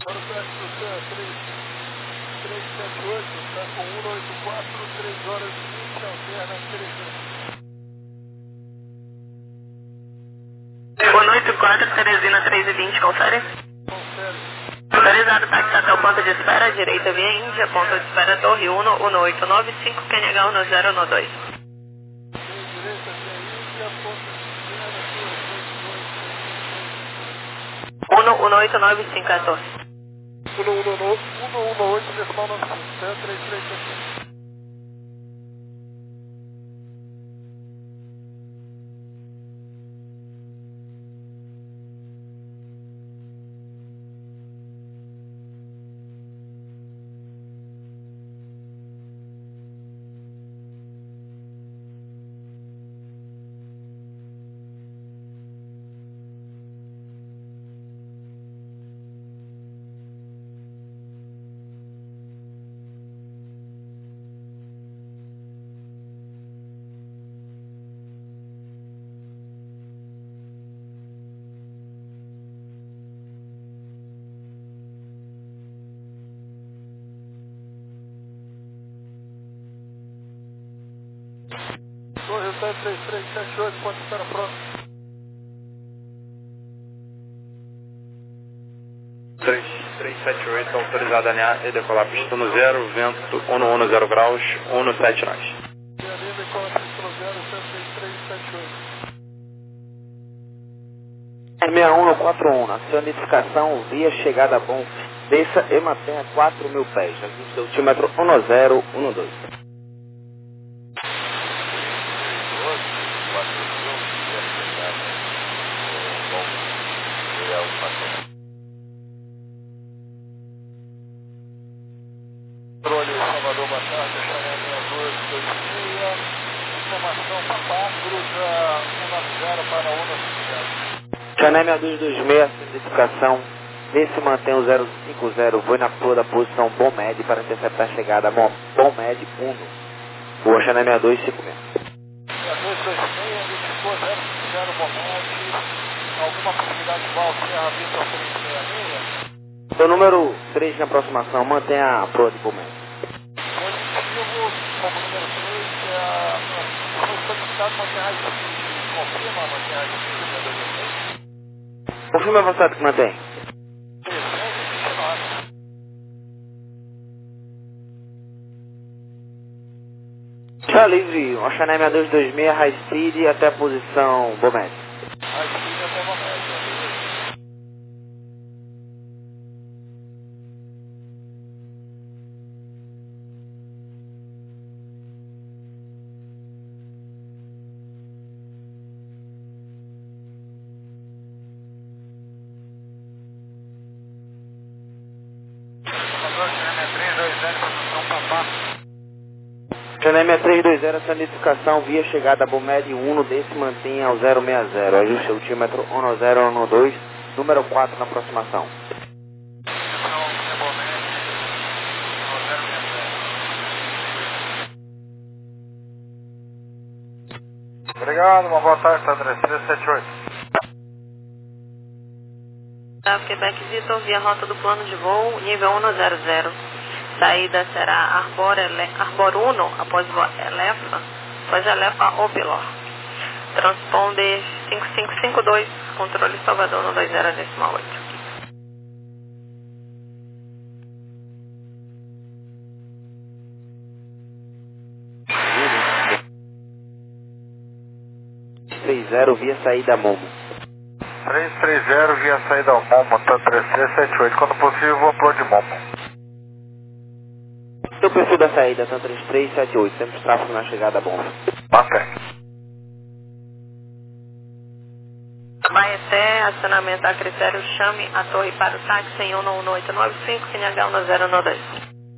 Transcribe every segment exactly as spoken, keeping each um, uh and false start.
Para o teste do C E três três sete oito, está com um oito quatro, três horas e vinte, alterna três um oito quatro, Teresina três e vinte, confere. Confere. Autorizado táxi até o ponto de espera, direita via Índia, ponto de espera Torre um, um oito nove cinco, Q N H um zero um dois. Direita via Índia, ponto de espera, um oito nove cinco é a torre. um um oito, decimal nove cinco, C E três três sete oito. Torre C E três três sete oito, ponto de espera próximo. três três sete oito, autorizado a alinhar e decolar pista no zero, vento um um zero graus, um sete nós. E a linha decola pista no zero, C E três três sete oito. seis um quatro um, na sua identificação via chegada bom, desça e mantenha quatro mil pés, ajuste o altímetro um zero um dois. Controle Salvador, boa tarde, Chanel seis dois dois seis, informação Papá, cruza cento e noventa para um cinco zero. Chanel seis dois dois seis, sua identificação, vê se mantém o zero cinco zero, voe na flor da posição Bom Med para interceptar a chegada Bom Med um, rua Chanel seis dois cinco seis. seis dois dois seis, identificou zero cinco zero, Bom Med, alguma possibilidade de Val, Serra Vitor três seis seis? Seu número três na aproximação, mantenha a proa de Bom Med. Positivo, como número três, foi solicitado manter a rádio confirma manter a rádio Confirma avançado que mantém. Já livre, o Chanel seis dois dois seis, High Speed até a posição Bom Med. High Speed até Bom Med. Chanel seis três dois zero, essa identificação via chegada Bom Med um, desse mantenha ao zero seis zero, ajuste o altímetro um zero um dois, número quatro na aproximação. Obrigado, uma boa tarde, André, três sete oito. Quebec Vitor, via rota do plano de voo, nível um zero zero. Saída será Arbor, Ele, Arbor um, após Elefa, após Elefa Opilor. Transponder cinco cinco cinco dois, controle Salvador no dois zero decimal oito. três zero via saída Momo. três três zero via saída ao Momo, tá três três sete oito, quando possível vou upload de Momo. Seu perfil da saída, tá três três sete oito, sempre tráfego na chegada bom. Mantém. Maieté, acionamento a critério, chame a torre para o táxi em um um oito nove cinco, Q N H um zero um dois.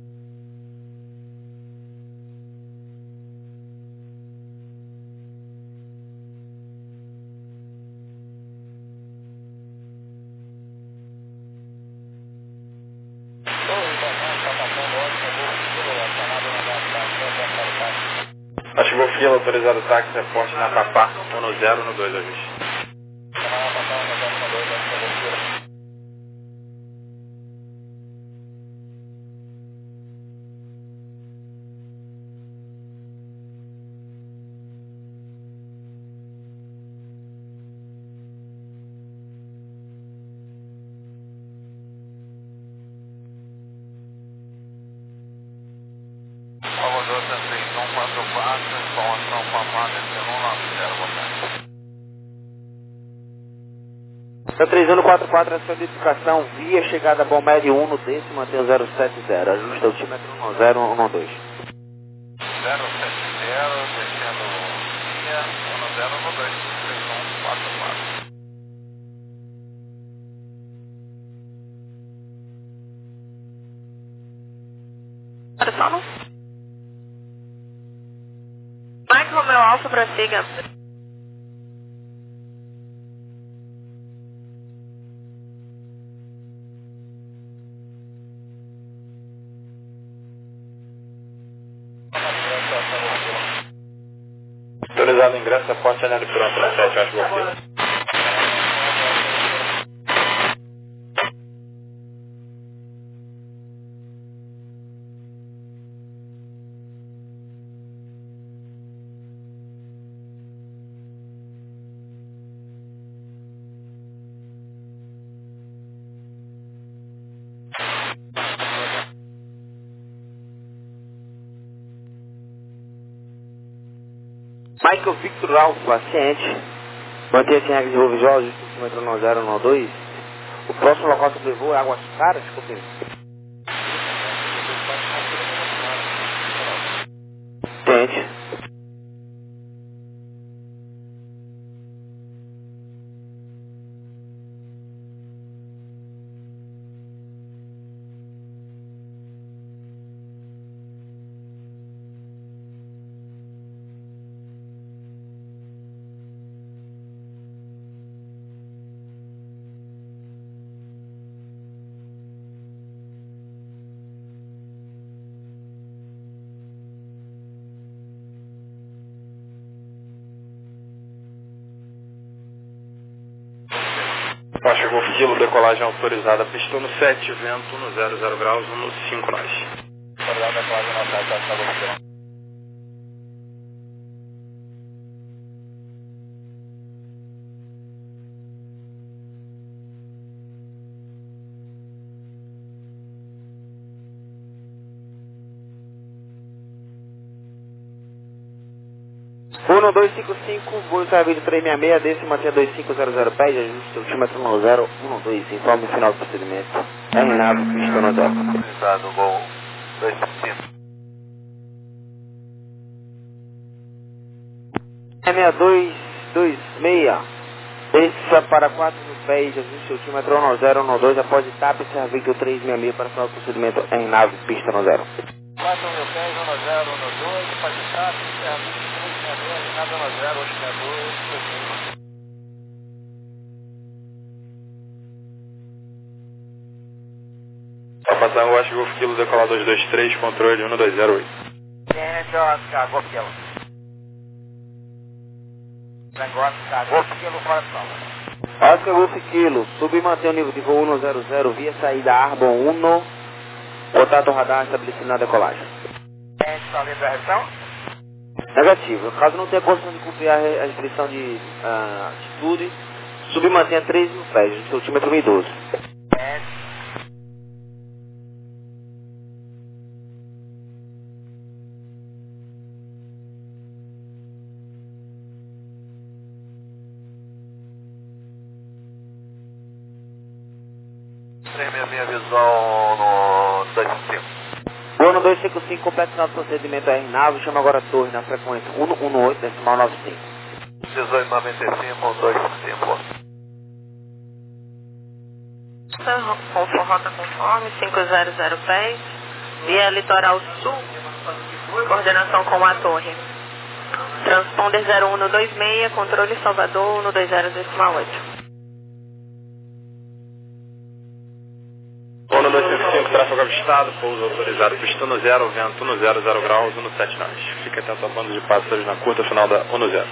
Ativou fila, autorizado táxi, reporte na Papá, um zero um dois, ajuste. Tá três um quatro quatro, essa identificação via chegada Bom Médio um no décimo, mantém o zero sete zero, ajusta o tímetro um zero um dois. zero sete zero, descendo via um zero um dois, três um quatro quatro. Sono. Mike Romeo Alfa, prossiga. Autorizado ingresso, aporte aéreo pronto na sete, acho que Michael Victor Alfa, ciente. Mantenha sem regra de voo visual, ajusta o tímetro um zero um dois. O próximo local que levou é Águas Claras, confirme. Ciente. Baixo Golf Kilo, decolagem autorizada, pistão no sete, vento no zero zero graus, no cinco nós. Autorizado, decolagem no sete, Baixo Golf Kilo. um dois cinco cinco, voo servido três seis seis, décimo até dois cinco zero zero, pede ajuste o tímetro um zero um dois, informe o final do procedimento. R nave, pista no zero. Autorizado, Gol dois cinco cinco. seis dois dois seis, desça para quatro mil pés, ajuste o tímetro um zero um dois, após etapa, servido três seis seis para o final do procedimento. R nave, pista no zero. quatro mil pés, um zero um dois, pode estar, serviço três seis seis, nada um zero oito seis dois, Sapatão, Baixo Golf Kilo, decolar dois dois três, controle um dois zero oito. Gente, Oscar, Golf Kilo. Negócio, tá, Golf Kilo, coração. Oscar Golf Kilo, sub e mantém o nível de voo um zero zero via saída Arbon um, contato radar estabelecido na decolagem. Gente, está livre a reação? Negativo. Caso não tenha condição de cumprir a re- a restrição de uh, altitude, sub e mantenha três mil pés, o seu tímetro mil e doze. Gente. três seis seis, visão no dois cinco cinco. Voo no dois cinco cinco, completa o final do procedimento R nave, chama agora a torre na frequência um um oito, decimal nove cinco. dezoito noventa e cinco, dois cinco cinco. Com rota conforme, cinco zero zero pés, via litoral sul, coordenação com a torre. Transponder zero um dois seis, controle Salvador um dois zero decimal oito. um dois cinco cinco, tráfego avistado, pouso autorizado, pistão no zero, vento no zero zero graus, no sete nós. Fica atento a bando de pássaros na curta final da um zero.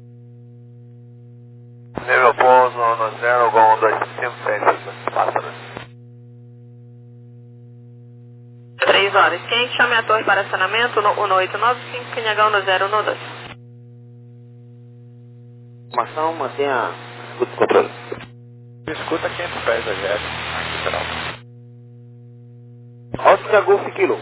Nível pouso no zero, Gol dois cinco cinco, pássaros. três horas. Quem chame a torre para acionamento no um oito nove cinco, Q N H um zero um dois. Informação, mantenha escuta o controle. Escuta quinhentos pés da G S, aqui geral. Oscar Golf Kilo.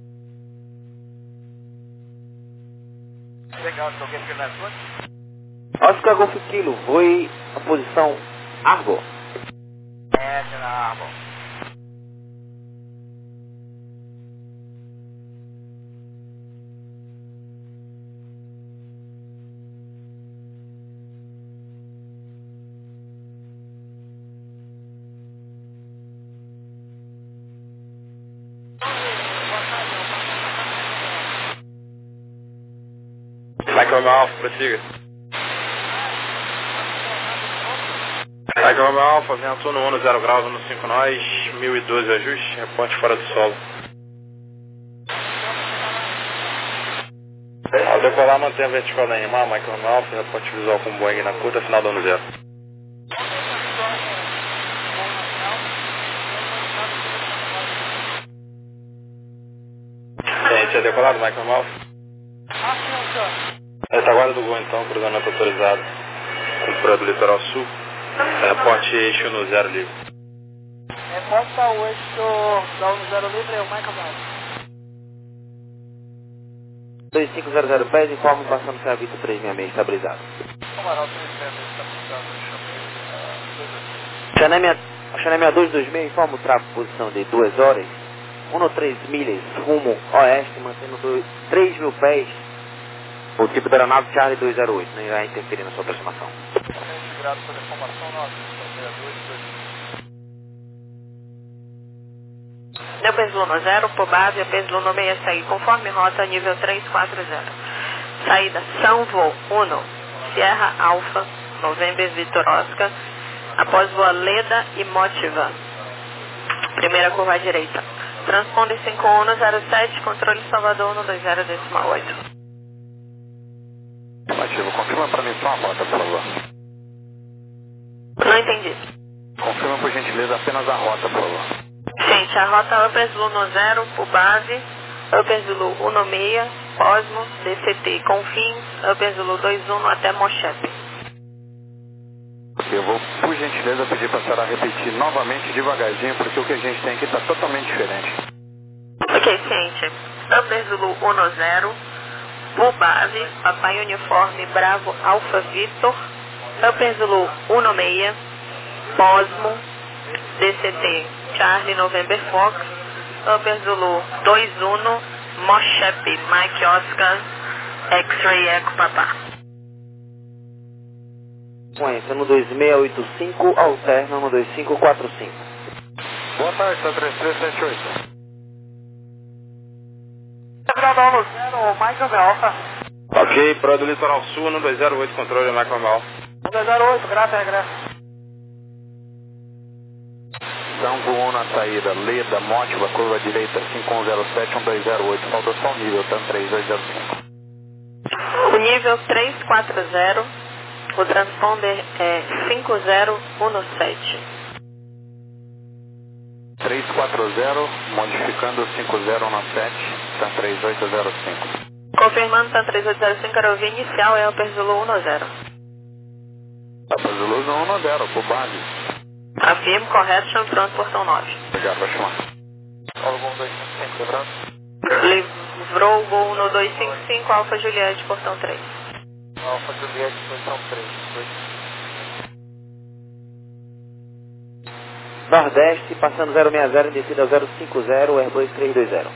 Legal, se alguém fica na sua. Oscar Golf Kilo, voe a posição Arbor. É, na Arbor. Michael Alpha, prossiga. Michael Alpha, vento no um, zero graus, no cinco nós, mil e doze ajuste, reporte fora do solo. Ao decolar, mantenha a vertical da Animar, Michael Alpha, reporte visual com Boeing na curta, final do ano zero. Gente, é decolado, Michael Alpha? Retaguarda do Gol, então, cruzamento autorizado. Cultura do litoral sul. Reporte eixo no zero livre. Reporte para o eixo da um zero livre, é o Michael Alpha. dois cinco zero zero pés, informe passando para a Vitor três seis seis, estabilizado. Camarão três seis seis, estabilizado, Xané sessenta e dois vinte e seis, informa o tráfego posição de duas horas, um a três milhas, rumo oeste, mantendo três mil pés. O tipo da aeronave Charlie dois zero oito, não irá interferir na sua aproximação. Obrigado pela informação, nós sessenta e dois vinte e seis. Delpes Luna zero, por base, Delpes Luna seis seis, conforme rota, nível três quatro zero. Saída São Voo um, Sierra Alpha, November Vitor Oscar, após voa Leda e Motiva. Primeira curva à direita. Transponder cinco um zero sete, controle Salvador um dois zero decimal oito. Motivo, confirma para mim só a rota, por favor. Não entendi. Confirma, por gentileza, apenas a rota, por favor. Gente, a rota Upper Zulu zero, por base, Upper Zulu um seis, Cosmo, D C T, Confins, Upper Zulu dois um até Mochepe. Eu vou, por gentileza, pedir para a senhora repetir novamente devagarzinho, porque o que a gente tem aqui está totalmente diferente. Ok, ciente. Upper Zulu um zero, por base, Papai Uniforme Bravo Alfa Victor, Upper Zulu um seis, Cosmo, D C T Charlie November Fox, Upper Zulu dois um, Mochepe Mike Oscar, X-Ray Eco Papá. Sequência no dois seis oito cinco, alterna no dois cinco quatro cinco. Boa tarde, tá três três sete oito. Gabriel um zero, Michael Alpha. Ok, Pro do Litoral Sul, um dois zero oito, controle Michael Alpha. um dois zero oito, graça, regresso. São João na saída, Leda, Mótiva, curva direita, cinco um zero sete, um dois zero oito, falta só o nível, tá três dois zero cinco. O nível três quatro zero, o transponder é cinco zero um sete. três quatro zero, modificando cinco zero um sete, tá três oito zero cinco. Confirmando, tá três oito zero cinco, aerovia inicial é Upper Zulu um zero. Upper Zulu um zero, por base. Afirmo, correto, chão pronto, portão nove. Obrigado, vai chamar. Algo dois cinco cinco, lembrando. Livrou o gol no dois cinco cinco, Alfa Juliette, portão três. Alfa Juliette, posição três. Nordeste, passando zero seis zero, em descida ao zero cinco zero, Airbus três dois zero.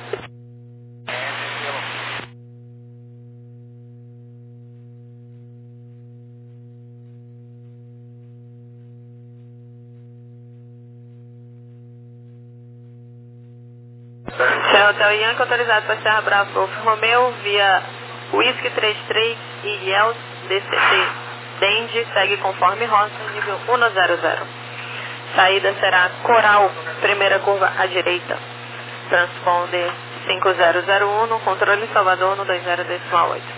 Senhor Hotel Yankee, autorizado para Serra Bravo Golf Romeo, via Whisky três três e Yel D C T. Dende, segue conforme rota, nível um zero zero. Saída será Coral, primeira curva à direita. Transponder cinco zero zero um, controle Salvador no dois zero decimal oito.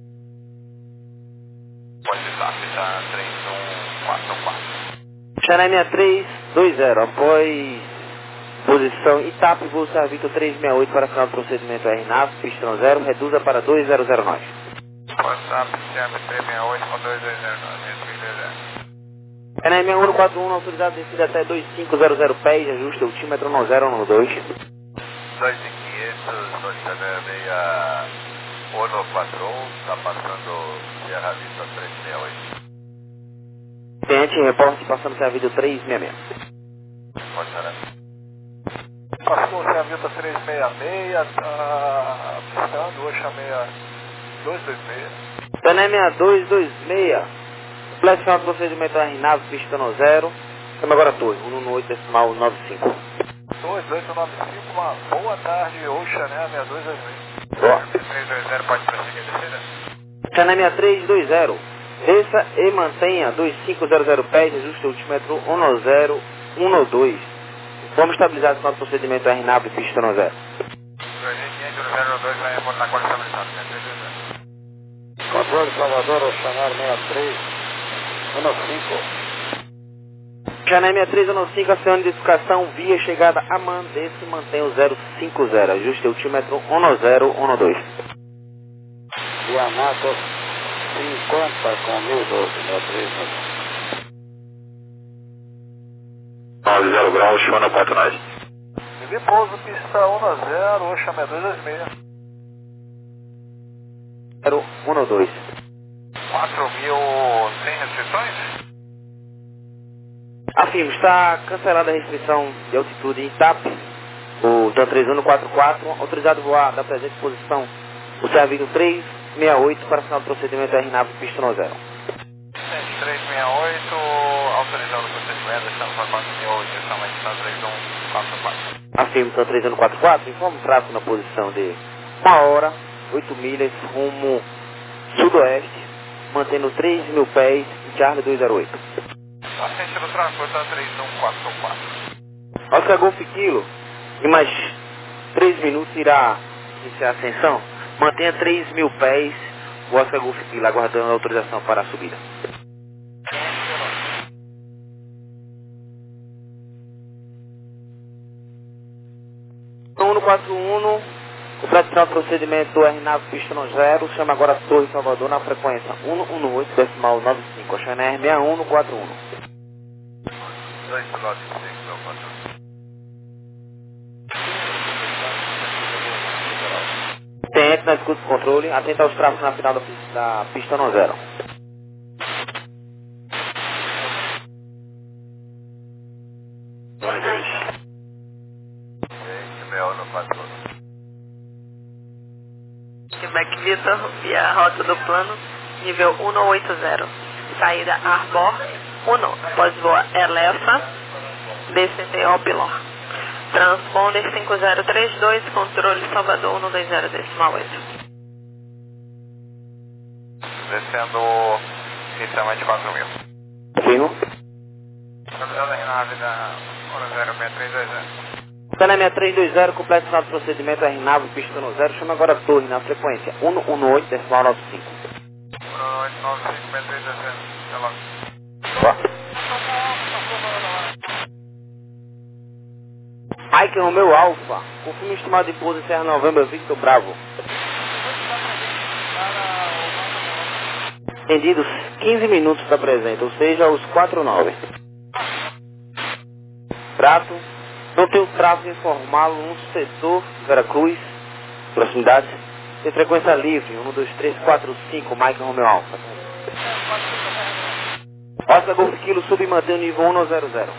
WhatsApp tá três um quatro quatro. Xané sessenta e três dois zero, após posição Itap, voo Sarvito três seis oito para final do procedimento R NAV, pistão zero, reduza para dois zero zero nove. WhatsApp três seis oito com dois dois zero nove. Xané sessenta e um quatro um, autorizado descida até dois cinco zero zero pés, ajuste altímetro um zero um dois. dois quinhentos, dois seis Ono Patrol, está passando Sierra Vista trezentos e sessenta e oito. Tente, reporte passando Sierra Vista trezentos e sessenta e seis. Pode ser, né? Passou Sierra Vista trezentos e sessenta e seis, está piscando, Oxa dois dois seis. Tané sessenta e dois vinte e seis. Complexão do procedimento R nave, pistando zero. Chama agora torre, um um oito decimal nove cinco. dois oito nove cinco, uma boa tarde, Oxa, né? sessenta e dois vinte e seis. Boa. três dois zero, pode prosseguir a descida. Tané sessenta e três vinte. Desça e mantenha dois cinco zero zero pés, ajuste o altímetro um zero um dois. Vamos estabilizar o nosso procedimento R nave, pistando zero. dois mil quinhentos zero dois, vai reportar qual estabilizado, Controle Salvador, Oxanar sessenta e três, cinco. Tané sessenta e três cinco, acione de identificação via chegada a man, desce e mantém o zero cinco zero, ajuste o altímetro um zero um dois. Guanaco cinquenta com mil e doze, sessenta e três. nove zero graus, Chona quatro nove. Vivi pouso, pista um zero, Oxa sessenta e dois vinte e seis. zero um dois. quatro mil, sem restrições? Afirmo, está cancelada a restrição de altitude em TAP, o TAM três um quatro quatro, autorizado a voar da presente posição, o Serviço trezentos e sessenta e oito para final do procedimento R nave pista zero. trezentos e sessenta e oito, autorizado o procedimento, estamos para quatro mil, direção a distância três um quatro quatro. Afirmo, TAM três um quatro quatro, informa o tráfego na posição de uma hora, oito milhas, rumo sudoeste, mantendo três mil pés em Charlie duzentos e oito. Assistente do tráfego, TAM três um quatro quatro. Oscar Golf Kilo, em mais três minutos irá iniciar a ascensão. Mantenha três mil pés, o Oscar Golf Kilo, aguardando a autorização para a subida. um quatro um, completo final do procedimento R nave pista zero, chama agora Torre Salvador na frequência um um oito decimal nove cinco, a China R sessenta e um quatro um. dois pilotos e seis, meu patrão. Tente na escuta do controle, atenta aos tráfegos na final da, da pista no zero. Quebec Vitor, via rota do plano, nível cento e oitenta. Saída Arbor um, após voa Elefa, descende Opilor. Transponder cinco zero três dois, controle Salvador um dois zero decimal oito. Descendo inicialmente quatro mil. Firmo. Estabilizada a nave da um zero seis três dois zero. Tané sessenta e três vinte, completo final do procedimento R nave pista no zero, chama agora Torre na frequência um um oito decimal nove cinco. um oito nove cinco, seis três dois zero. Até logo. Mike Romeo Alpha, confirma o estimado de pouso em Serra Novembro Victor Bravo. Estendidos quinze minutos da presente, ou seja, os quatro nove. Prato, não tem o tráfego informal no setor Veracruz, proximidades, tem frequência livre, um dois três quatro cinco, Mike Romeo Alpha. Oscar Golf Kilo, sub e mantém o nível um zero zero.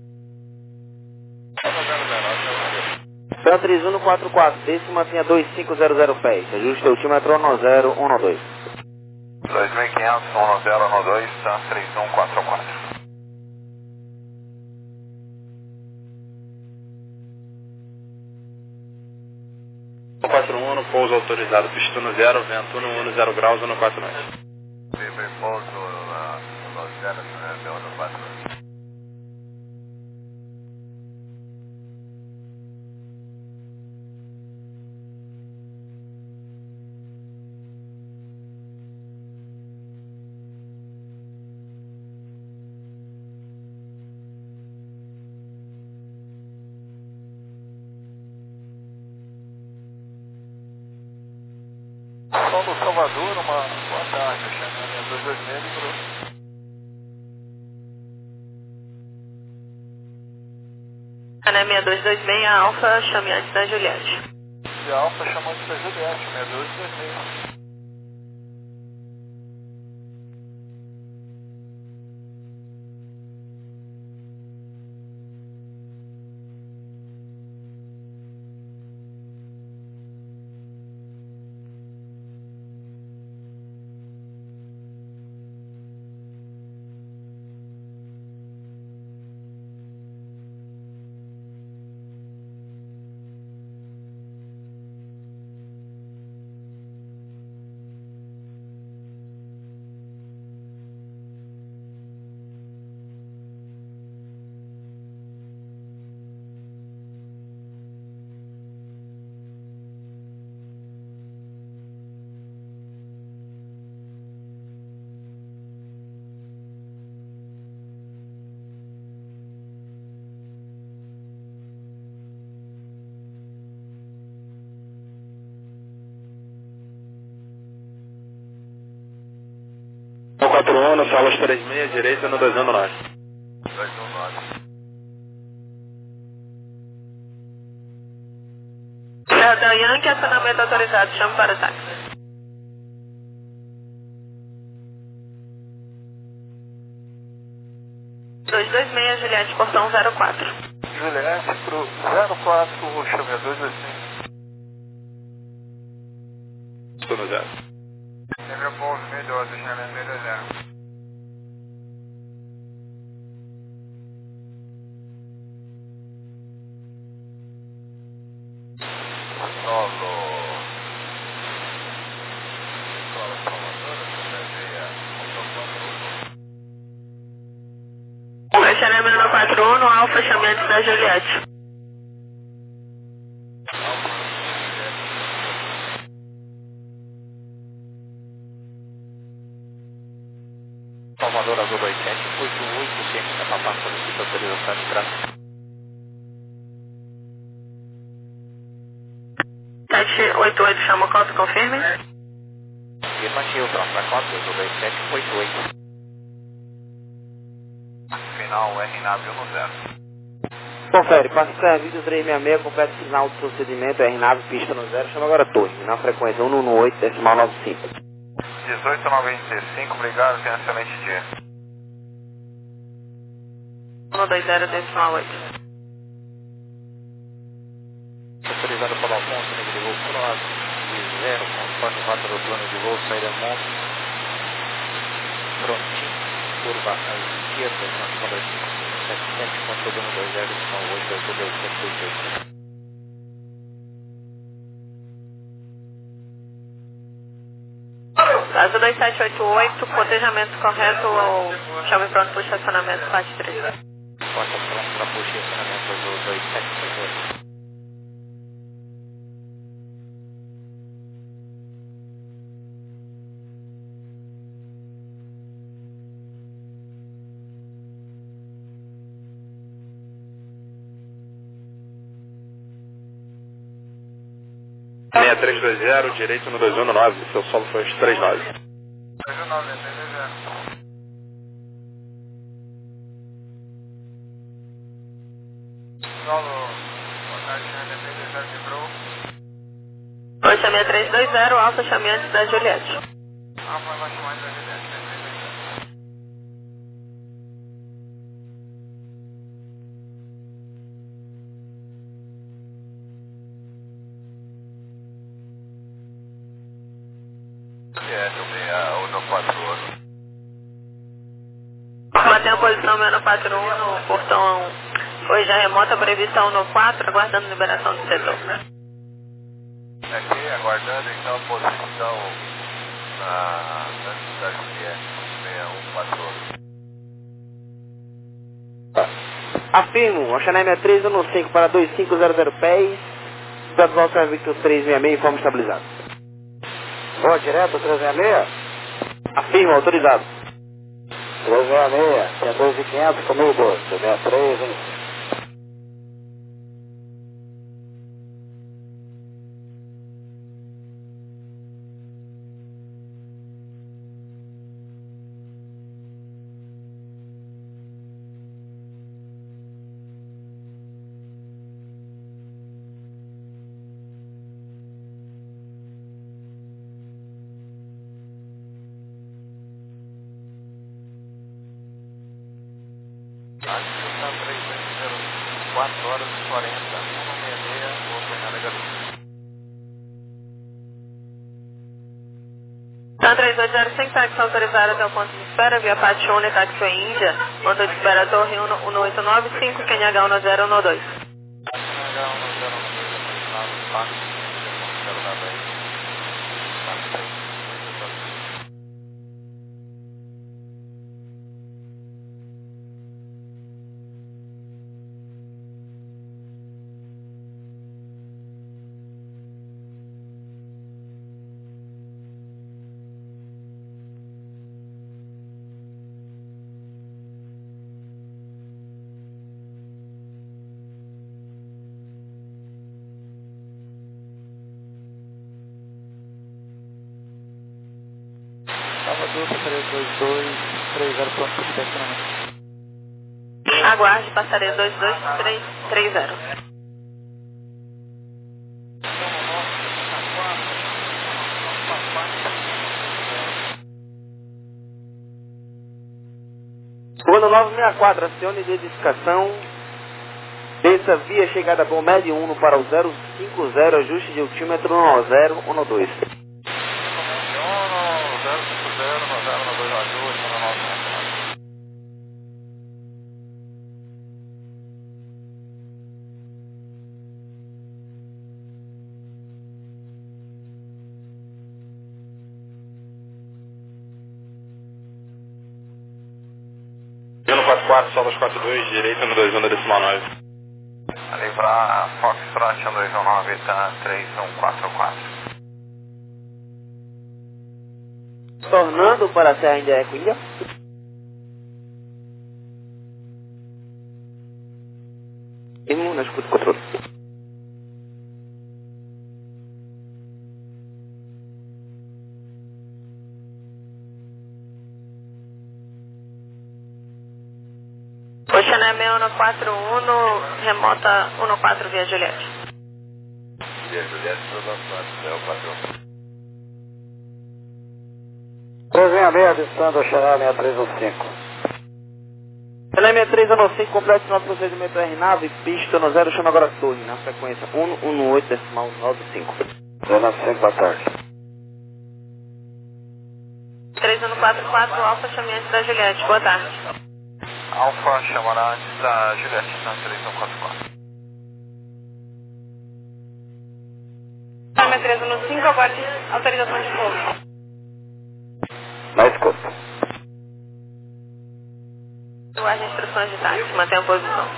TAM três um quatro quatro, desce e mantenha dois cinco zero zero pés, ajuste o altímetro um zero um dois. dois mil e quinhentos, um zero um dois, TAM três um quatro quatro. quatro um, pouso autorizado, pistando zero, vento um zero graus, um quatro nove. Livre pouso no zero, no quatro nove. Som do Salvador, uma boa tarde, Xanana dois dois seis, Ana sessenta e dois vinte e seis, Alfa, chame antes da Juliette. Via Alfa chamando da Juliette, sessenta e dois vinte e seis. quatro um, salas três seis, direita no dois um nove. dois um nove. Delta Yankee, acionamento autorizado, chame para o táxi. dois dois seis, Juliette, portão zero quatro. Juliette pro zero quatro, chame dois dois cinco. Estou no zero. Nível Pouso, meio doze, chame meio dois zero. Solo. Escola Salvador, Fechamento quatro um, no Alfa, fechamento da Juliette. Salvador Azul dois sete oito oito, ciência Papá, solicita autorização de tráfego. sete oito oito, chama o código, confirme. Afirmativo, próxima código, Azul dois sete oito oito. Final R nave um zero. Confere, passa serviço três seis seis, completo sinal de procedimento, R nave, pista no zero, chama agora torre, na frequência um um oito, decimal nove cinco. dezoito noventa e cinco, obrigado, tenha um excelente dia. um dois zero, decimal oito. Autorizado pelo Alfonso, nível de voo Cross, de zero, conforme rota do plano de voo, saída monte, prontinho, curva à esquerda, transpondor cinco cinco sete sete, controle um dois zero, decimal oito, azul dois sete oito oito. Azul dois sete oito oito, cotejamento correto ou chame pronto para o estacionamento quatro três. Porta pronto para puxar estacionamento Azul dois sete oito oito. seis três dois zero, direito no dois um nove, seu solo foi os três nove. dois um nove, dois dois zero. Solo, boa tarde, Jânio, dois dois zero quebrou. Oi, chamei três dois zero, Alfa, chame antes da Juliette. Ah, foi mais chamada da Juliette, três dois zero. É, também a Uno quatro um. Mantenha a posição meu no quatro um, no portão hoje a remota prevista um no quatro, aguardando liberação do setor. Aqui, aguardando então a posição na da Juliette, seis um quatro um. Afirmo, Oxané três um cinco para dois cinco zero zero pés, atual serviço três seis seis, informe estabilizado. Boa, direto, três seis seis? Afirmo, autorizado. três seis seis, tem dois mil e quinhentos comigo, sessenta e três, hein? quatro horas e quarenta, cento e sessenta e seis, vou apanhar negativo. Então, três dois zero, sem táxi autorizado até o ponto de espera, via Pátio Uni, táxi Índia, ponto de espera Torre um oito nove cinco, Q N H um zero um dois. Q N H um zero um dois, apresentado no táxi, quero dar bem. Táxi aí. Salvador, três dois dois, três zero, pronto para estacionamento. Aguarde, passaria dois dois três três zero. Segundo nove seis quatro, acione identificação. Desça via chegada Bom Médio um para o zero cinco zero, ajuste de altímetro um zero um dois. um quatro quatro, solas quatro dois, direita no dois um decimal nove. Ali para Foxtrot dois um nove, tá três um quatro quatro. Tornando para a Serra Índia Eco Índia. Irmão, na escuta do controle. Oceané seis um quatro um, remota um quatro via Juliette. Via Juliette, dois quatro um. três seis seis, distância Oceané seis três um cinco. Oceané seis três um cinco, complete nosso procedimento R nave, pista no zero, chama agora torre, na frequência um um oito decimal nove cinco. zero nove cinco, boa tarde. três um quatro quatro, Alfa, chame antes da Juliette, boa tarde. Alfa, chamará antes da Juliette, na três um quatro quatro. Oceané três um cinco, aguarde autorização de voo. Na escuta. Aguarde instruções de táxi, mantenha a posição.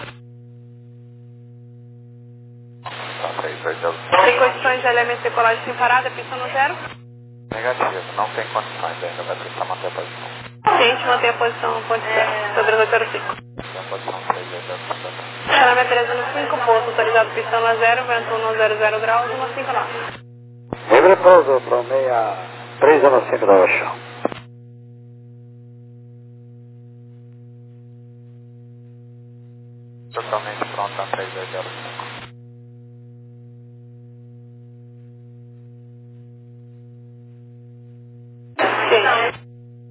Tá, três dois zero. Tem condições de L M C colagem sem parada, pista no zero? Negativo, não tem condições ainda, vai precisar manter a posição. Gente, mantenha a posição no ponto zero, sobre oito zero cinco. A posição três dois zero. Oceané três um cinco, posto autorizado pistão a zero, vento um zero zero graus, um cinco nove. Livre pouso para o seis três um cinco da Ocean. Totalmente pronto a três dois zero cinco. Sim.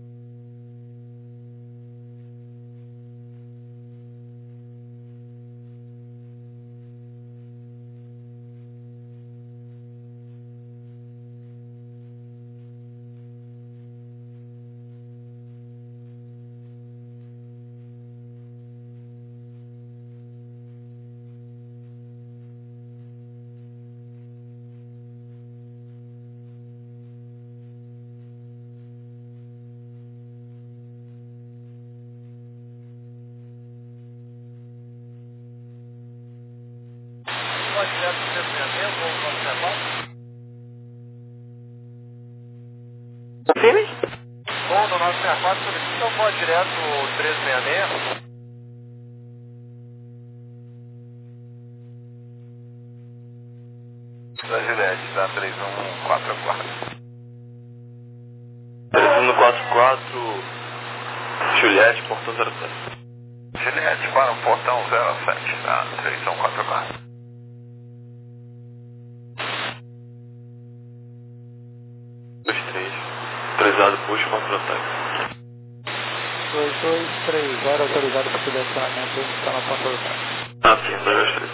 Pode direto do três seis seis, vou confirmar. Confirme? Bom, no nove seis quatro, solicita o voo direto três seis seis. Da Juliette, da três um quatro quatro. três um quatro quatro, Juliette, portão zero sete. Juliette para o portão zero sete, da três um quatro quatro. dois três, autorizado push contra o táxi. dois dois três zero, autorizado para o direcionamento, está na ponta do táxi. Ah, sim, dois dois três.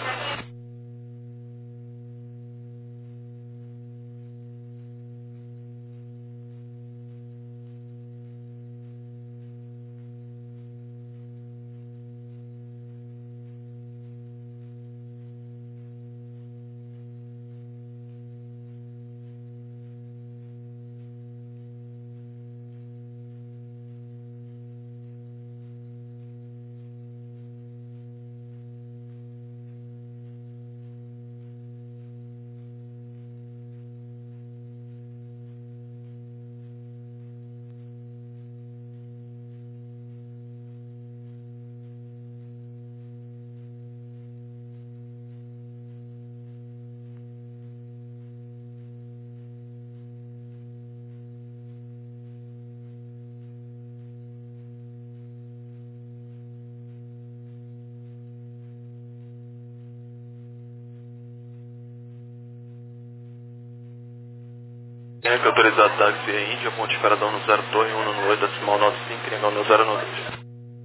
Yankee autorizado táxi via Índia, ponte esperadão no zero torre, um no oito, decimal nove cinco, Yankee no zero no dois.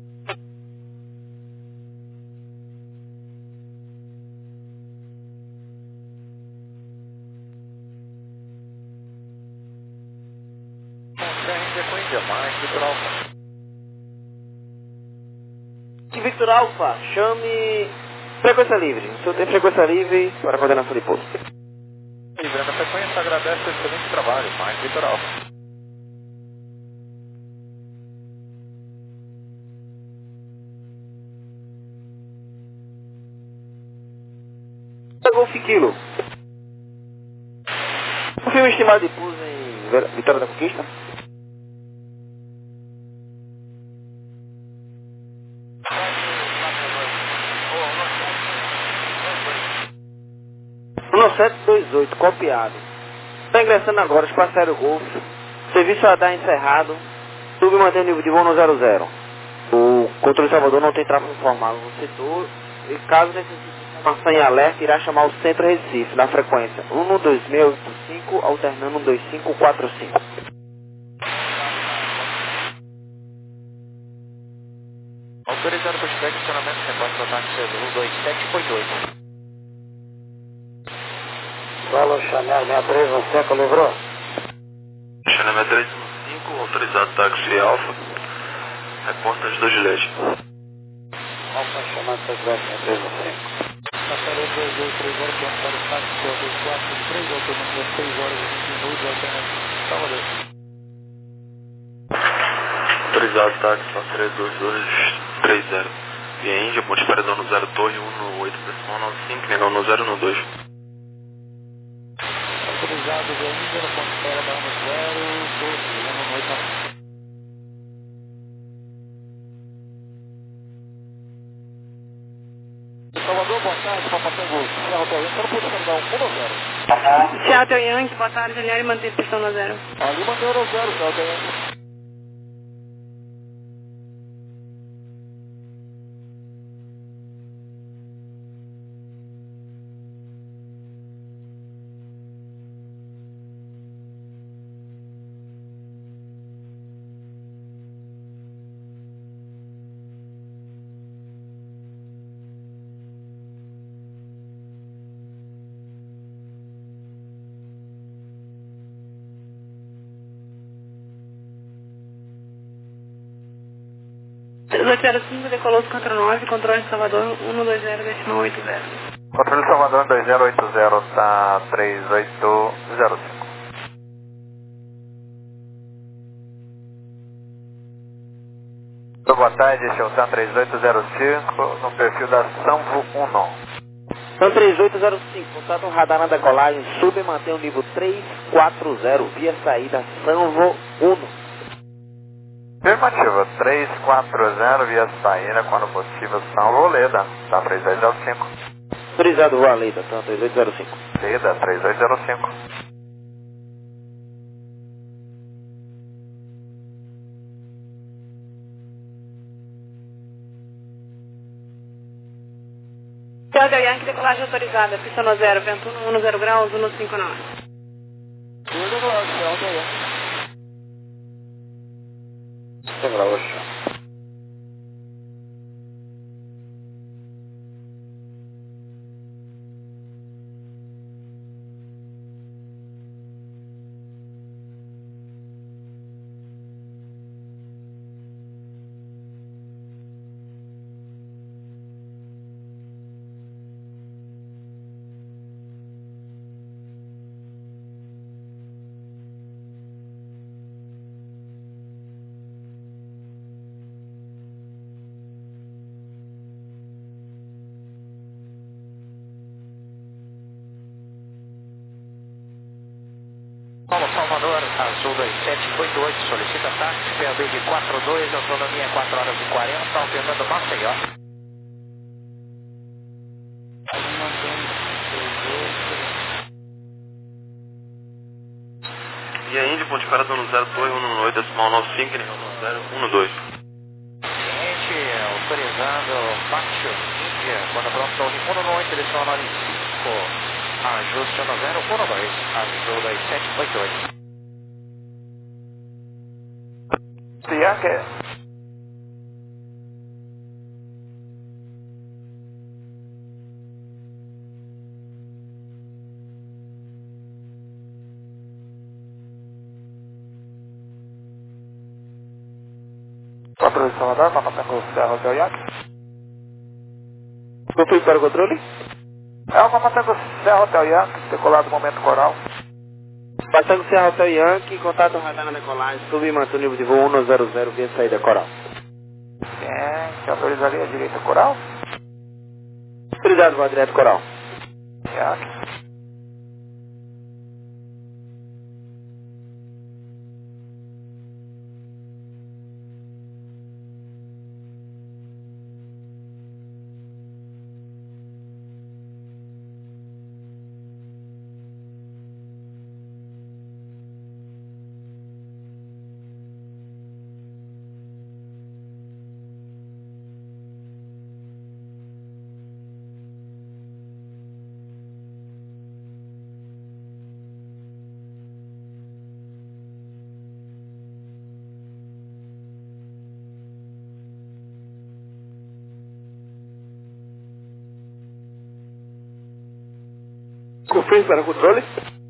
Victor Alfa, chame frequência livre. O senhor tem frequência livre para coordenação de pouso. Livrando a frequência, agradece o excelente trabalho, Mike Victor Alfa. Golf Kilo. Confirma o estimado de pouso em Vitória da Conquista. um sete dois oito, copiado. Está ingressando agora, espaço aéreo Golf. Serviço A D A encerrado. Sub mantém o nível de voo no zero zero. O controle de Salvador não tem tráfego informal no setor. E caso necessite informação em alerta, irá chamar o Centro Recife, na frequência um dois seis oito cinco, alternando um dois cinco quatro cinco. Autorizado por check, acionamento, reporte do ataque um dois sete oito oito. Fala, Chanel sessenta e três, você que livrou? Chanel sessenta e três cinco, autorizado táxi Alfa, reporta as dois leis. Alfa, Chanel sessenta e três, cinco. Passarei dois dois três horas, que é para o táxi dois quatro três, autonomia seis horas e vinte minutos, alternativa Salvador. Autorizado táxi três dois dois três zero. Via Índia, ponte esperadão no zero torre, um no oito, decimal nove cinco, Yankee no zero no dois. Autorizado via Índia, no ponto espera da um zero, doze, no oito. Salvador, boa tarde, Papatango, Serra Hotel Yankee, para o ponto espera um zero. Serra Hotel Yankee, boa tarde, alinhar e manter pistão no zero. Ali mantém no zero, Serra Hotel Yankee. oito zero cinco, decolou quatro nove, controle de Salvador um dois zero, decimal oito zero. Controle de Salvador dois zero oito zero, tá três oito zero cinco. Boa tarde, este é o TAM três oito zero cinco, no perfil da Sanvo um. TAM três oito zero cinco, contato radar na decolagem, sub e mantém o nível três quatro zero, via saída Sanvo um. Afirmativa, três quatro zero via saída, quando possível, São Voleda, tá três oito zero cinco. Autorizado voar Leda, tá três oito zero cinco. Leda, três oito zero cinco. Serra Yankee, decolagem autorizada, pista no zero, vento um zero graus, um cinco nove. Tudo no ar, Serra Yankee. Salvador, Azul dois sete oito oito, solicita táxi, P A B de quatro dois, autonomia quatro horas e quarenta, alternando Maceió. E a Índia, ponte para dono zero dois um oito, decimal nove cinco, zero um dois. Cliente, autorizado, Pátio, Índia, quando pronto, um um oito, direção nove cinco, ajuste no zero um dois, Azul dois sete oito oito. Bianca. Controle de Salvador, Papa Tango Serra Hotel Yankee. Confirme para o controle. É o Papa Tango Serra Hotel Yankee, decolado momento coral. Passando Serra Hotel Yankee, contato radar na decolagem, submantendo nível de voo um zero zero via saída coral. É, que autorizaria a direita coral? Autorizado para direto coral. Yankee. Confirme para o controle.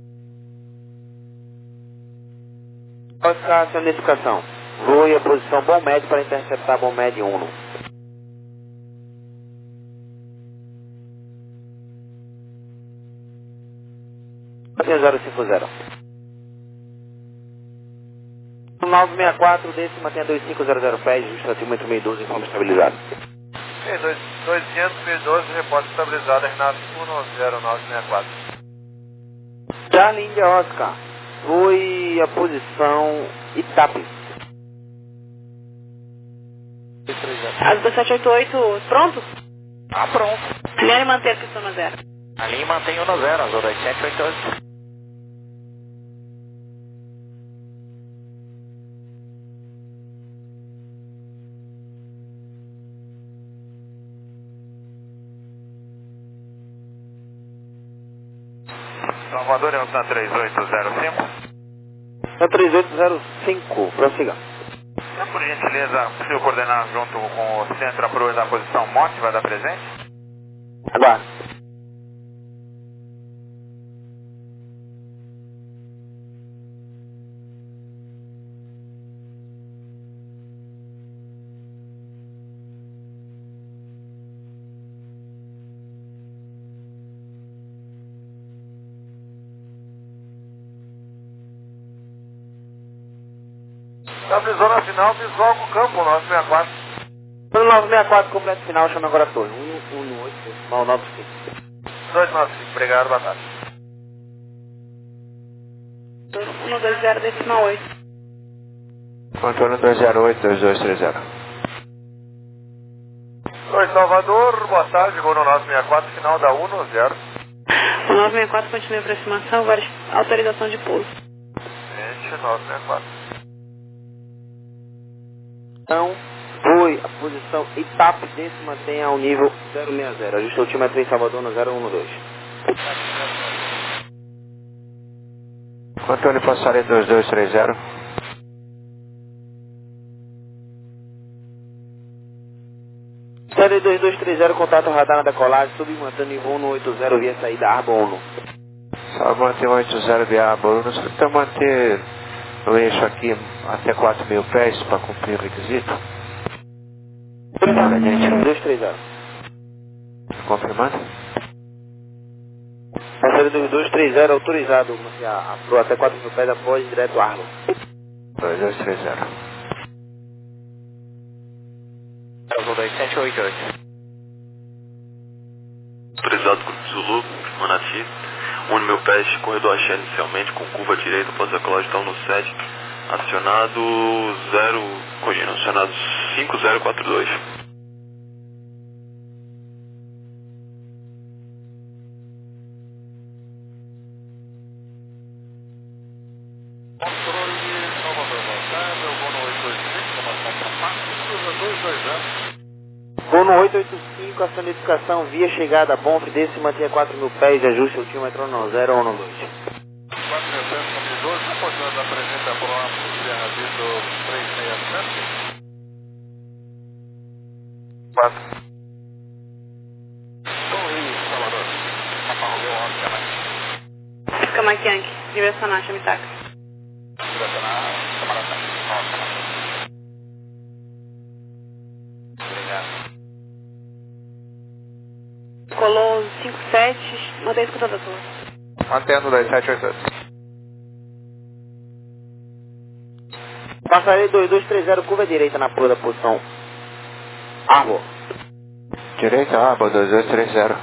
Oscar, sua identificação. Voo e a posição bom médio para interceptar bom médio um. zero cinco zero. nove seis quatro, décima, tem dois cinco zero zero pés, justificativo oito seis um dois, informe estabilizado. dois quinhentos mil e doze, repórter estabilizado, Renato um zero nove seis quatro. Charlie India Oscar, foi a posição Itape. Azul sete oito oito, pronto? Tá pronto. Alinhar e manter a pista no zero. Ali mantém um no zero, Azul dois sete oito oito. Salvador é o San três oito zero cinco. San três oito zero cinco, prossiga. Por gentileza, possível coordenar junto com o centro a proa da posição M O T, vai dar presente? Aguarde. Estabilizou final, visual com o campo, nove seis quatro. Plano nove seis quatro, completo final, chama agora torre. um um oito, decimal nove cinco. dois nove cinco, obrigado, boa tarde. um dois zero, decimal oito. Antônio dois zero oito, dois dois três zero. Oi, Salvador, boa tarde, voo no nove seis quatro, final da um no zero. O nove seis quatro continua em aproximação, várias autorização de pouso. Gente, nove seis quatro. Então, foi a posição Itape desse mantém ao nível zero seis zero. Ajuste o altímetro em Salvador no zero um dois. Antônio Passaré dois dois três zero. Série dois dois três zero, contato radar na decolagem, submantendo nível um no oito zero via saída Arbor um. Só manter oito zero via Arbor um, então manter o eixo aqui até quatro mil pés para cumprir o requisito. dois três zero. Confirmando? Série dois dois três zero, autorizado a, a proa até quatro mil pés após direto Arbor. dois dois três zero. dois sete oito oito. Autorizado com Zulu, Manati. um mil pés, corredor axé inicialmente, com curva direita, após a colagem no sete, acionado zero, corrigindo, acionado cinco zero quatro dois. Voo no oito oito cinco, a sonificação via chegada bom, desce e mantenha quatro mil pés de ajuste altímetro no zero um dois. quatro mil pés, caminho doze, reportando a presença próximo, Sierra Vido três seis sete. quatro. Torre, Salvador. Papa Romeu, onze, Yankee. Fica Mike Yankee, direcionar, chame táxi. Direcionar, camarada. onze. Obrigado. Colou cinco sete, mantém escutando a tua. Mantendo dois sete oito oito. Passageiro dois dois três zero, curva direita na pula da posição Arbor. Direita, Arbor, dois dois três zero.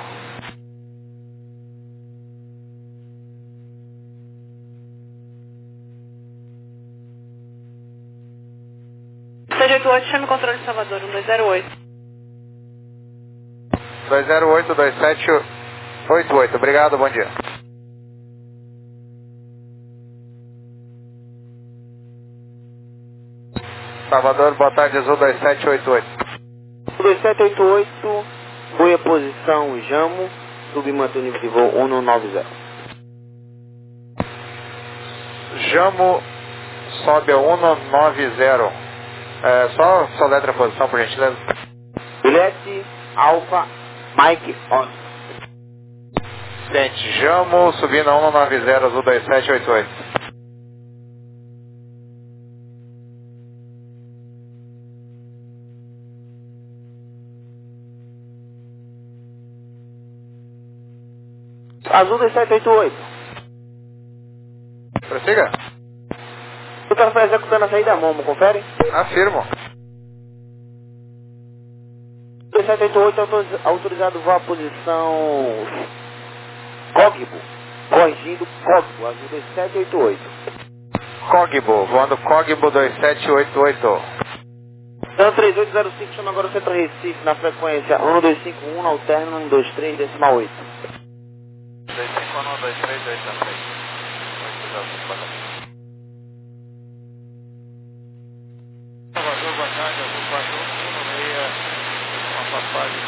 seis oito oito, chame o controle de Salvador, um dois zero oito. dois zero oito dois sete oito oito. Obrigado, bom dia. Salvador, boa tarde, Azul dois sete oito oito. dois sete oito oito, foi a posição Jamo, submantém o nível de voo um nove zero. Jamo sobe a um nove zero. É, só soletra a posição, por gentileza. Juliette, Alfa, Mike, on. Gente, Jamo subindo a um nove zero, Azul dois sete oito oito. Azul dois sete oito oito. Prossiga. O cara está executando a saída Momo, confere? Afirmo. dois sete oito oito, autoriz- autorizado voo à posição Cogbo, corrigindo Cogbo, Azul dois sete oito oito. Cogbo, voando Cogbo dois sete oito oito. Então três oito zero cinco, chama agora o Centro Recife na frequência um dois cinco um, no alterno um dois três, decimal oito. dois cinco um dois três dois três. Salvador, boa tarde, Azul quatro um seis, uma passagem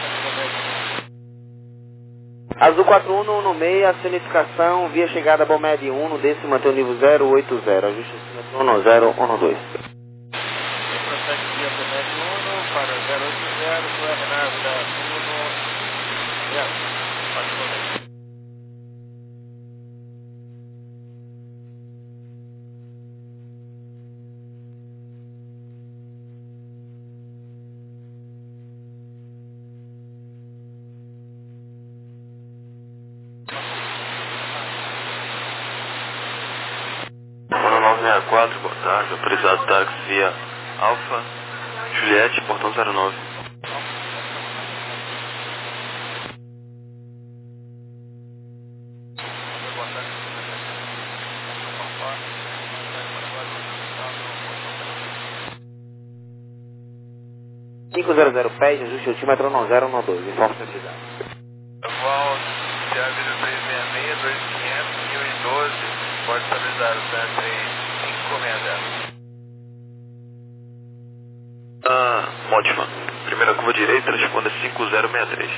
Azul quatro um um seis, a sonificação via chegada Bomed um, no décimo mantém o nível zero oito zero, ajuste acima um zero um dois. Prossegue via Bomed um para zero oito zero, sua Renata um zero. Pode correr. um nove seis quatro, boa tarde, autorizado táxi via Alfa, Juliette, portão zero nove. cinco zero zero pés, ajuste altímetro um zero um dois, informe estabilidade. Val, Sierra Vido três seis seis, dois quinhentos, mil e doze, pode estabilizar o zero três cinco seis zero. Ah, ótima. Primeira curva direita, responda cinco zero seis três.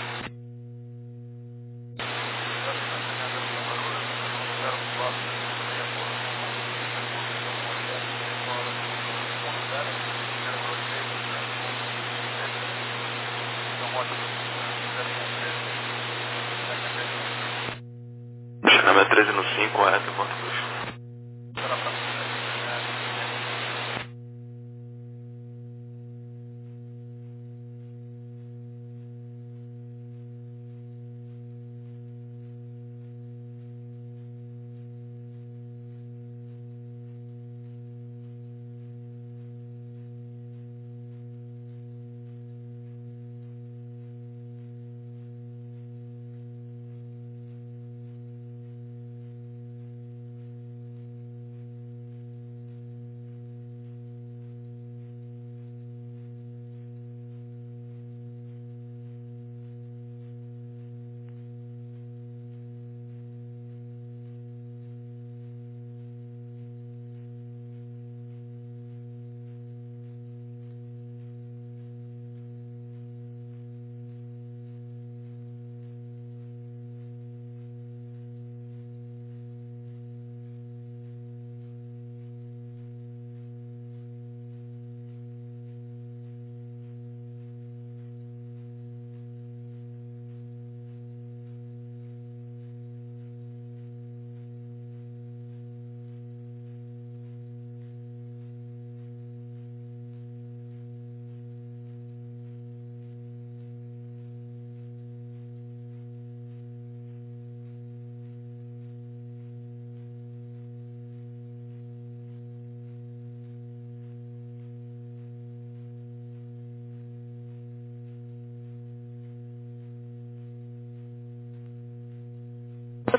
Chama treze no cinco, reta, ponto puxa.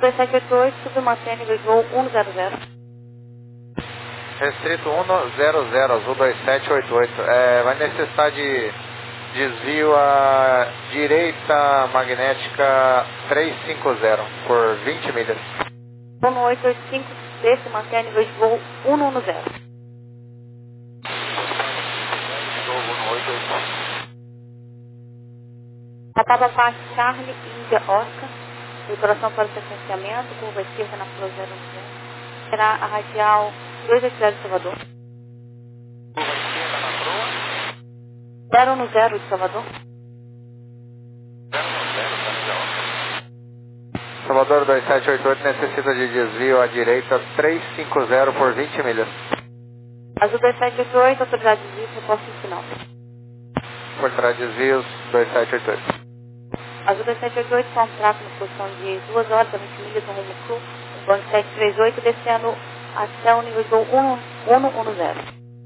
dois sete oito oito, subiu e mantém nível de voo um zero zero. Restrito um zero zero, Azul dois sete oito oito. É, vai necessitar de desvio à direita magnética trezentos e cinquenta por vinte milhas. um oito oito cinco, desce e mantém nível de voo um um zero. Papa Papa Charlie, Índia Oscar, decoração para o sequenciamento, curva esquerda na flor zero um zero. Será a radial dois oito zero de Salvador. Curva esquerda na proa. zero um zero de Salvador. Salvador dois sete oito oito necessita de desvio à direita trezentos e cinquenta por vinte milhas. Azul dois sete oito oito, autoridade de desvio, reposto no final. Portará desvios dois sete oito oito. Azul dois sete oito oito, com um tráfego na posição de duas horas a vinte milhas no rumo sul, um Boeing sete três oito, descendo até o nível de voo um um um zero.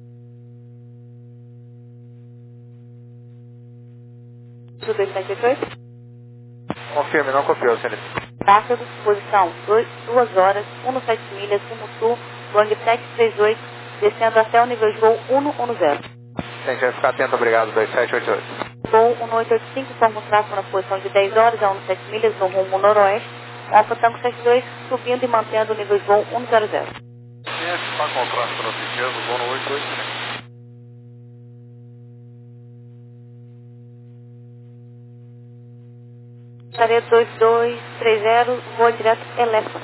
Azul dois sete oito oito. Confirme, não copiou, senhor. Tráfego, posição duas horas, sete milhas, rumo sul, Boeing sete três oito, descendo até o nível de voo um um zero. Gente, vai ficar atento, obrigado, dois sete oito oito. Voo um oito oito cinco, forma um tráfego na posição de dez horas a sete milhas no rumo noroeste, Alfa Tango sete dois, subindo e mantendo o nível de voo um zero zero. Quem é que está com o tráfego na pequeno, voo no oito oito cinco? Passaria dois dois três zero, voo direto Elefa.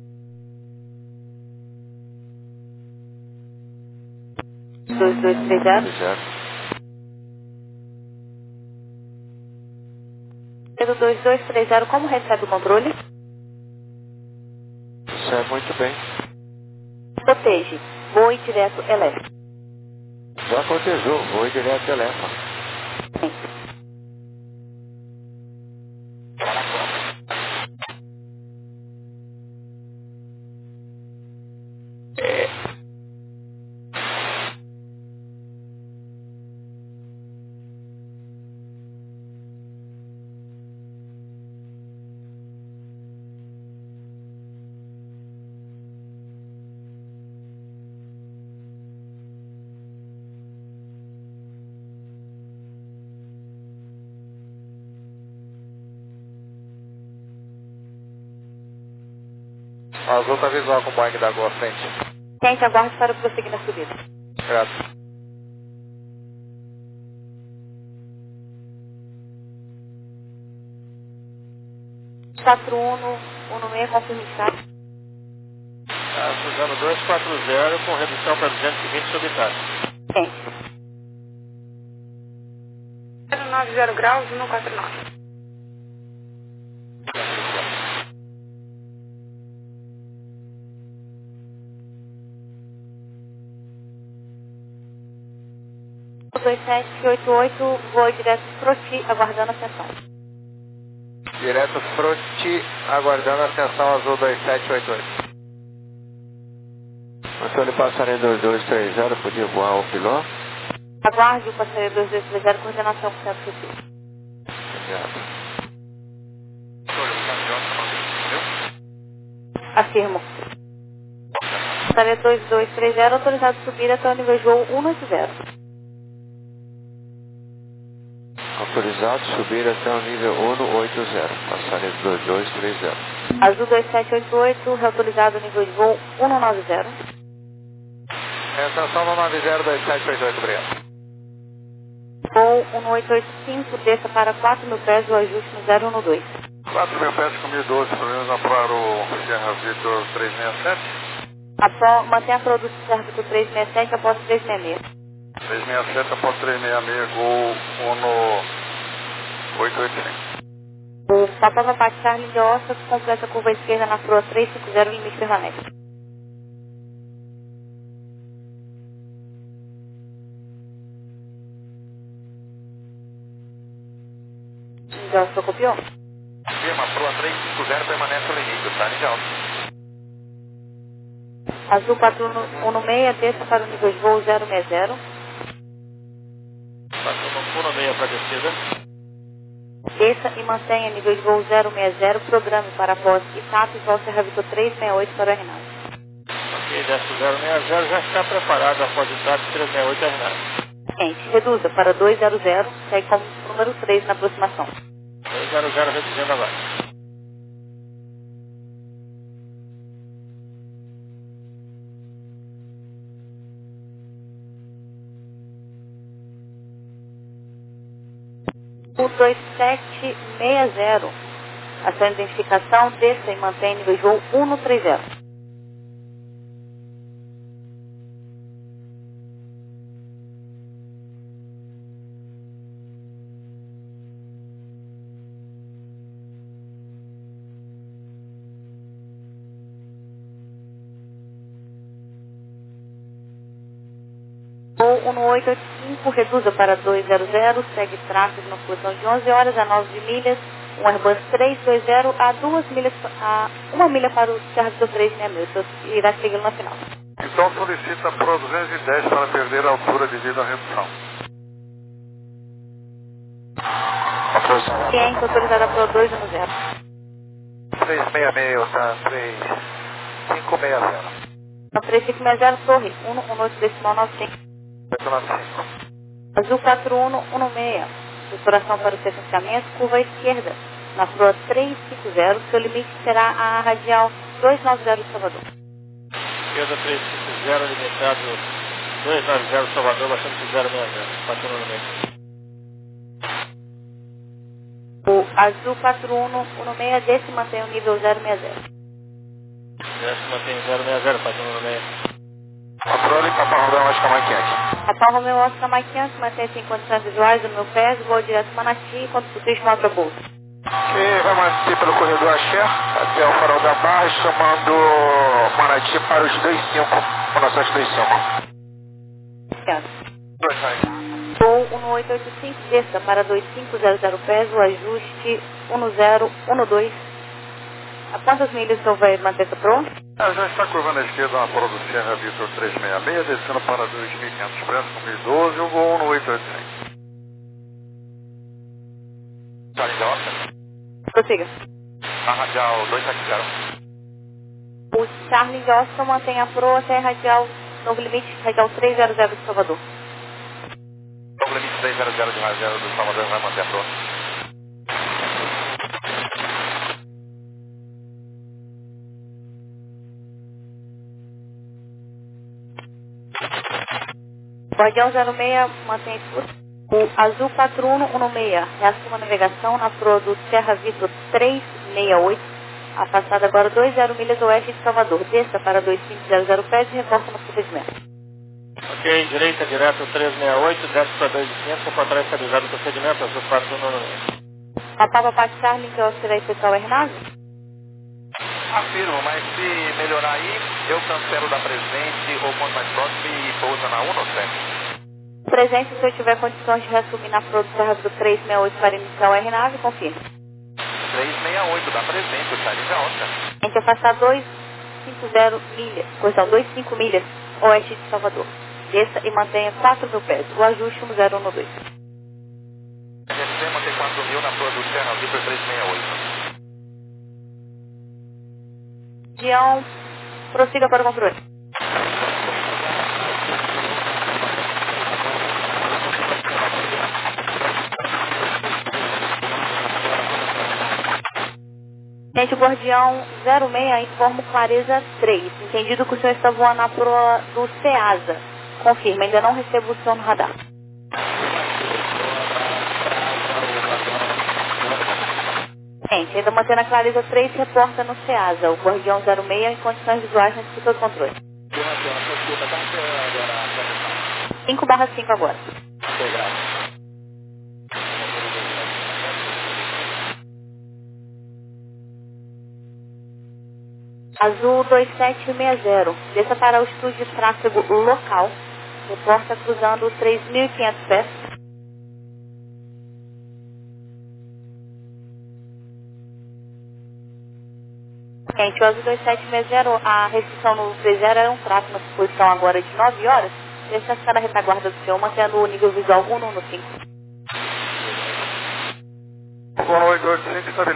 dois dois três zero. Pedro dois dois três zero, como recebe o controle? Recebe muito bem. Protege, voe direto Elefa. Já protejou, vou direto Elefa. Azul está visual com o Boeing da Gol à frente. Gente, aguarde para prosseguir na subida. Graças. quatro um um seis, confirme o estado. Ah, Suzano dois quatro zero com redução para duzentos e vinte sobre taxa. Gente. zero nove zero graus, um quatro nove. dois sete oito oito, voo direto Froti, aguardando a ascensão. Direto Froti, aguardando a ascensão Azul dois sete oito oito. Antônio Passarinho dois dois três zero, podia voar ao piló? Aguarde o passageiro dois dois três zero, coordenação com o centro Recife. Obrigado. Afirmo. Passageiro dois dois três zero, autorizado a subir até o nível de voo um oito zero. Autorizado subir até o nível um oito zero. Passarinho dois dois três zero. Azul dois sete oito oito, reautorizado o nível de voo um nove zero. Atenção no nove zero dois sete oito oito, obrigado. Voo um oito oito cinco, desça para quatro mil pés, o ajuste no zero um dois. quatro mil pés com mil e doze, pelo menos para o Sierra Victor trezentos e sessenta e sete. Após, mantenha a produto Sierra Victor trezentos e sessenta e sete após trezentos e sessenta e seis. trezentos e sessenta e sete após trezentos e sessenta e seis, Gol Uno oito oito cinco. O Papa Papa Charlie de Oscar completa a curva esquerda na proa trezentos e cinquenta, limite permanente. Já o senhor copiou? Firma, proa trezentos e cinquenta permanece no limite, tá legal. Azul quatro um seis, desça para o nível de voo zero seis zero. quatro um seis para descida. Desça e mantenha nível de voo zero seis zero, programe para após Itap e volte Serra Vitor três seis oito para o R nove. Ok, desce zero seis zero, já está preparado após Itap três seis oito R nove. Gente, reduza para dois zero zero, segue como número três na aproximação. dois zero zero, reduzindo agora. O dois sete seis zero, ação de identificação, desça e mantém nível de voo um no três zero. Voo um no oito oito cinco, reduza para dois zero zero, segue tráfego na posição de onze horas a nove milhas, um Airbus três dois zero a duas milhas, a uma milha para o Serra Vitor três seis mil, então irá segui-lo na final. Então solicita Pro duzentos e dez para perder a altura devido à redução. Ciência autorizada Pro dois um zero. três seis seis, tá? três cinco seis zero. Então, três cinco seis zero, torre, um um oito decimal nove cinco. Azul quatro um um seis, exploração para o sequenciamento, curva esquerda, na proa três cinco zero, seu limite será a radial dois nove zero de Salvador. Esquerda três cinco zero, limitado dois nove zero Salvador, bastante zero seis zero, continua no meio. O Azul quatro um um seis, desce e mantém o nível zero seis zero. Desce, mantém zero seis zero, continua no meio. Controle, Papa Romeu, Oscar Mike Yankee. Papa Romeu, Oscar Mike Yankee, mantém-se em condições visuais do meu pé, voo direto Manati, quando possível, mostra a bolsa. Ok, vai manter pelo corredor Axé, até o farol da Barra, chamando Manati para os dois cinco, com nossas dois cinco. Voo um oito oito cinco, desça para dois cinco zero zero pés, o ajuste um zero um dois. A quantas milhas o senhor vai manter essa proa? Ah, já está curvando à esquerda na prova do Serra Vitor três seis seis, descendo para dois mil e quinhentos pés, com mil e doze, o voo um no oito oito cinco. Charlie Oscar. Prossiga. Na radial dois sete zero. O Charlie Oscar mantém a proa até a radial, novo limite, radial três zero zero de Salvador. Novo limite três zero zero de radial do Salvador, vai manter a proa. Guardião zero seis, mantém escuta. O Azul quatro um um seis, reassuma a navegação na proa do Serra Vitor três seis oito, afastada agora dois zero milhas oeste de Salvador. Desça para dois cinco zero zero pés e reporta no procedimento. Ok, direita, direto três seis oito, desce para dois quinhentos, para trás estabilizado o procedimento, Azul quatro um um seis. Papá, papá, Charlie, que eu será especial R nove? Afirmo, mas se melhorar aí, eu cancelo da presente ou quanto mais próximo e pousa na um ou sete. Presente, se eu tiver condições de reassumir na proa do Serra Vitor três seis oito para iniciar o R nove, confirme. três seis oito, da presente, o Charlie já Oscar. A gente afastar dois cinco zero milhas, perdão, dois cinco milhas oeste de Salvador. Desça e mantenha quatro mil pés, o ajuste um zero um dois. A gente tem manter quatro mil na proa do Serra Vitor três seis oito. Guião, prossiga para o controle. Gente, o Guardião zero seis informa clareza três. Entendido que o senhor está voando na proa do Ceasa. Confirma, ainda não recebo o som no radar. Gente, ainda mantendo a clareza três, reporta no Ceasa. O Guardião zero seis em condições visuais necessita de controle. cinco barra cinco agora. Azul dois sete seis zero. Desça para o estúdio de tráfego local. Reporta cruzando três mil e quinhentos pés. Gente, o Azul dois sete seis zero, a restrição no três zero era um tráfego na posição agora de nove horas. Deixa ficar na retaguarda do senhor, mantendo o nível visual um no cinco.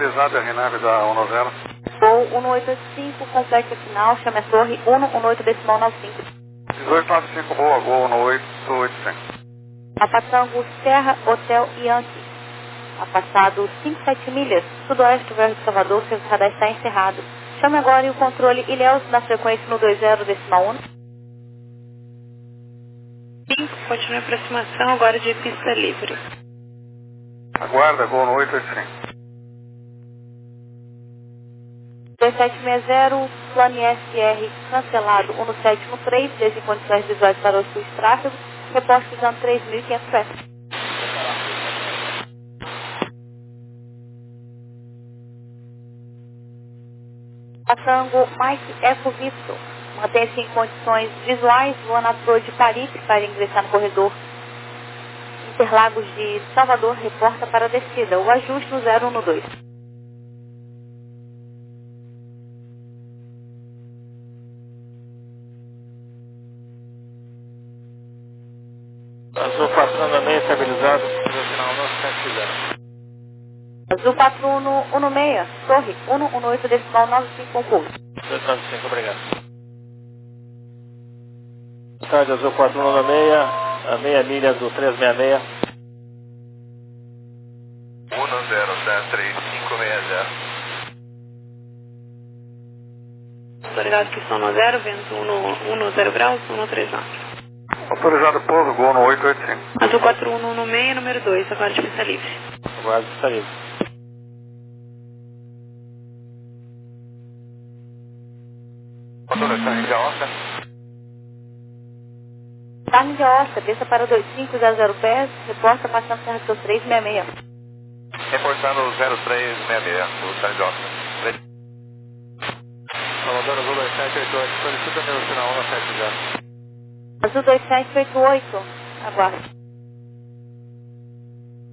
estabilizado a Renave da um nove zero. Voo um oito oito cinco, complexo final, chame a torre um um oito decimal nove cinco. dezoito nove cinco, boa, Gol um oito oito cinco. Apatango Serra Hotel Yankee. Afastado cinco sete milhas, sudoeste verso de Salvador, seu radar está encerrado. Chame agora o controle Ilhéus na frequência no dois zero decimal um. cinco, continue a aproximação agora de pista livre. Aguarda, Gol um oito oito cinco. dois sete seis zero, plano S R cancelado um sete um três, desde condições visuais para o sul de tráfego, reposto usando três mil e quinhentos pés. Tango Mike Eco Victor, mantém-se em condições visuais, voando à proa de Paris para ingressar no corredor Interlagos de Salvador, reporta para a descida, o ajuste no zero um dois. Azul passando a meia estabilizado, final nosso sete zero. Azul quatro um um seis, torre um um oito decimal nove cinco com curso. dois nove cinco, obrigado. Boa tarde, Azul quatro um um seis, a meia milha do três seis seis. um zero sete três cinco seis zero. Autorizado que são no zero, vento um no zero graus, um no três nove. Autorizado pouso, Gol um oito oito cinco. Azul quatro um um seis, número dois, agora de pista livre. Agora está livre. Autorização de Alça. Carne de Ossa, desça para dois cinco zero zero pés, reporta passando Serra do três seis seis. Reportando zero três seis seis, o Carne de Alça. Salvador Azul dois sete oito oito, solicita meu sinal um sete zero. Azul dois sete oito oito, aguarde.